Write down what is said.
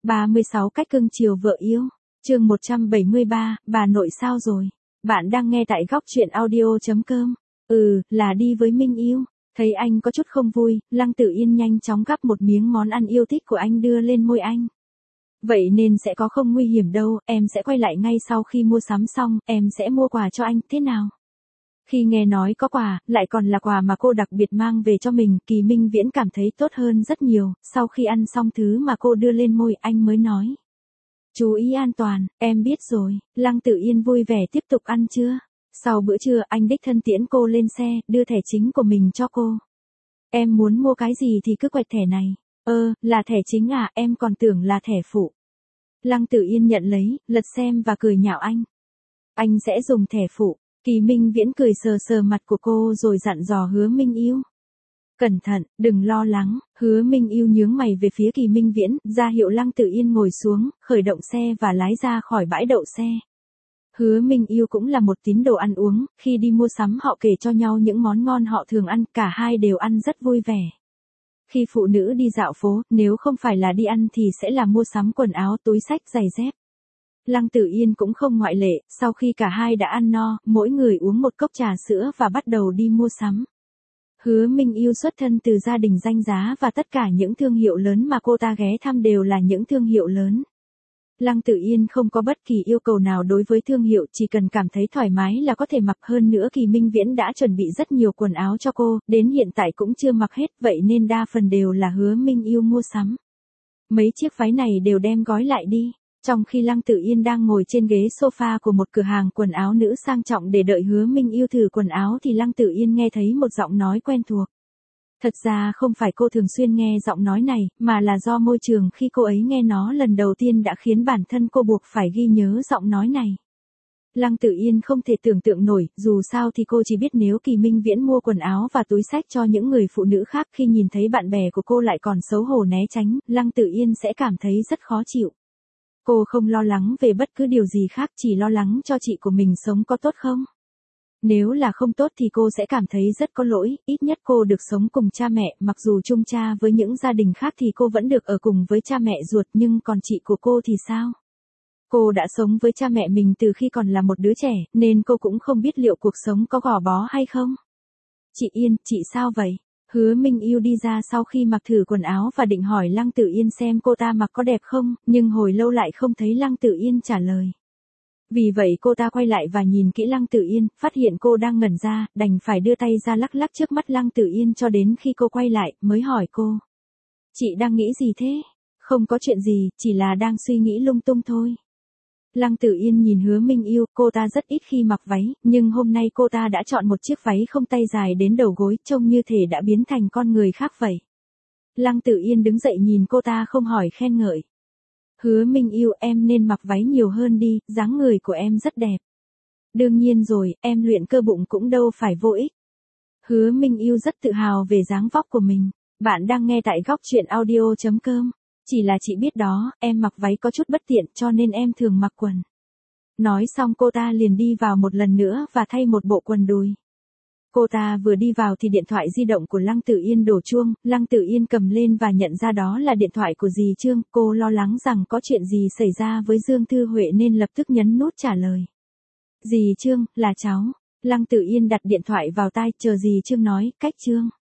36 cách cưng chiều vợ yêu. Chương 173, bà nội sao rồi? Bạn đang nghe tại góc truyện audio.com. Là đi với Minh Yêu. Thấy anh có chút không vui, Lăng Tử Yên nhanh chóng gắp một miếng món ăn yêu thích của anh đưa lên môi anh. Vậy nên sẽ có không nguy hiểm đâu, em sẽ quay lại ngay sau khi mua sắm xong, em sẽ mua quà cho anh, thế nào? Khi nghe nói có quà, lại còn là quà mà cô đặc biệt mang về cho mình, Kỳ Minh Viễn cảm thấy tốt hơn rất nhiều, sau khi ăn xong thứ mà cô đưa lên môi anh mới nói. Chú ý an toàn, em biết rồi. Lăng Tử Yên vui vẻ tiếp tục ăn trưa. Sau bữa trưa anh đích thân tiễn cô lên xe, đưa thẻ chính của mình cho cô. Em muốn mua cái gì thì cứ quẹt thẻ này. Là thẻ chính à, em còn tưởng là thẻ phụ. Lăng Tử Yên nhận lấy, lật xem và cười nhạo anh. Anh sẽ dùng thẻ phụ. Kỳ Minh Viễn cười sờ sờ mặt của cô rồi dặn dò Hứa Minh Yêu. Cẩn thận, đừng lo lắng. Hứa Minh Yêu nhướng mày về phía Kỳ Minh Viễn, ra hiệu Lăng Tử Yên ngồi xuống, khởi động xe và lái ra khỏi bãi đậu xe. Hứa Minh Yêu cũng là một tín đồ ăn uống, khi đi mua sắm họ kể cho nhau những món ngon họ thường ăn, cả hai đều ăn rất vui vẻ. Khi phụ nữ đi dạo phố, nếu không phải là đi ăn thì sẽ là mua sắm quần áo, túi xách, giày dép. Lăng Tử Yên cũng không ngoại lệ, sau khi cả hai đã ăn no, mỗi người uống một cốc trà sữa và bắt đầu đi mua sắm. Hứa Minh Yêu xuất thân từ gia đình danh giá và tất cả những thương hiệu lớn mà cô ta ghé thăm đều là những thương hiệu lớn. Lăng Tử Yên không có bất kỳ yêu cầu nào đối với thương hiệu, chỉ cần cảm thấy thoải mái là có thể mặc. Hơn nữa Kỳ Minh Viễn đã chuẩn bị rất nhiều quần áo cho cô, đến hiện tại cũng chưa mặc hết, vậy nên đa phần đều là Hứa Minh Yêu mua sắm. Mấy chiếc váy này đều đem gói lại đi. Trong khi Lăng Tử Yên đang ngồi trên ghế sofa của một cửa hàng quần áo nữ sang trọng để đợi Hứa Minh Yêu thử quần áo thì Lăng Tử Yên nghe thấy một giọng nói quen thuộc. Thật ra không phải cô thường xuyên nghe giọng nói này, mà là do môi trường khi cô ấy nghe nó lần đầu tiên đã khiến bản thân cô buộc phải ghi nhớ giọng nói này. Lăng Tử Yên không thể tưởng tượng nổi, dù sao thì cô chỉ biết nếu Kỳ Minh Viễn mua quần áo và túi xách cho những người phụ nữ khác khi nhìn thấy bạn bè của cô lại còn xấu hổ né tránh, Lăng Tử Yên sẽ cảm thấy rất khó chịu. Cô không lo lắng về bất cứ điều gì khác, chỉ lo lắng cho chị của mình sống có tốt không. Nếu là không tốt thì cô sẽ cảm thấy rất có lỗi, ít nhất cô được sống cùng cha mẹ, mặc dù chung cha với những gia đình khác thì cô vẫn được ở cùng với cha mẹ ruột, nhưng còn chị của cô thì sao? Cô đã sống với cha mẹ mình từ khi còn là một đứa trẻ, nên cô cũng không biết liệu cuộc sống có gò bó hay không. Chị Yên, chị sao vậy? Hứa Minh Yêu đi ra sau khi mặc thử quần áo và định hỏi Lăng Tử Yên xem cô ta mặc có đẹp không, nhưng hồi lâu lại không thấy Lăng Tử Yên trả lời. Vì vậy cô ta quay lại và nhìn kỹ Lăng Tử Yên, phát hiện cô đang ngẩn ra, đành phải đưa tay ra lắc lắc trước mắt Lăng Tử Yên cho đến khi cô quay lại, mới hỏi cô. Chị đang nghĩ gì thế? Không có chuyện gì, chỉ là đang suy nghĩ lung tung thôi. Lăng Tử Yên nhìn Hứa Minh Yêu, cô ta rất ít khi mặc váy, nhưng hôm nay cô ta đã chọn một chiếc váy không tay dài đến đầu gối, trông như thể đã biến thành con người khác vậy. Lăng Tử Yên đứng dậy nhìn cô ta không hỏi khen ngợi. Hứa Minh Yêu, em nên mặc váy nhiều hơn đi, dáng người của em rất đẹp. Đương nhiên rồi, em luyện cơ bụng cũng đâu phải vô ích. Hứa Minh Yêu rất tự hào về dáng vóc của mình. Bạn đang nghe tại góc truyện audio.com. Chỉ là chị biết đó, em mặc váy có chút bất tiện cho nên em thường mặc quần. Nói xong cô ta liền đi vào một lần nữa và thay một bộ quần đùi. Cô ta vừa đi vào thì điện thoại di động của Lăng Tử Yên đổ chuông, Lăng Tử Yên cầm lên và nhận ra đó là điện thoại của dì Trương, cô lo lắng rằng có chuyện gì xảy ra với Dương Thư Huệ nên lập tức nhấn nút trả lời. Dì Trương, là cháu. Lăng Tử Yên đặt điện thoại vào tai, chờ dì Trương nói, cách Trương.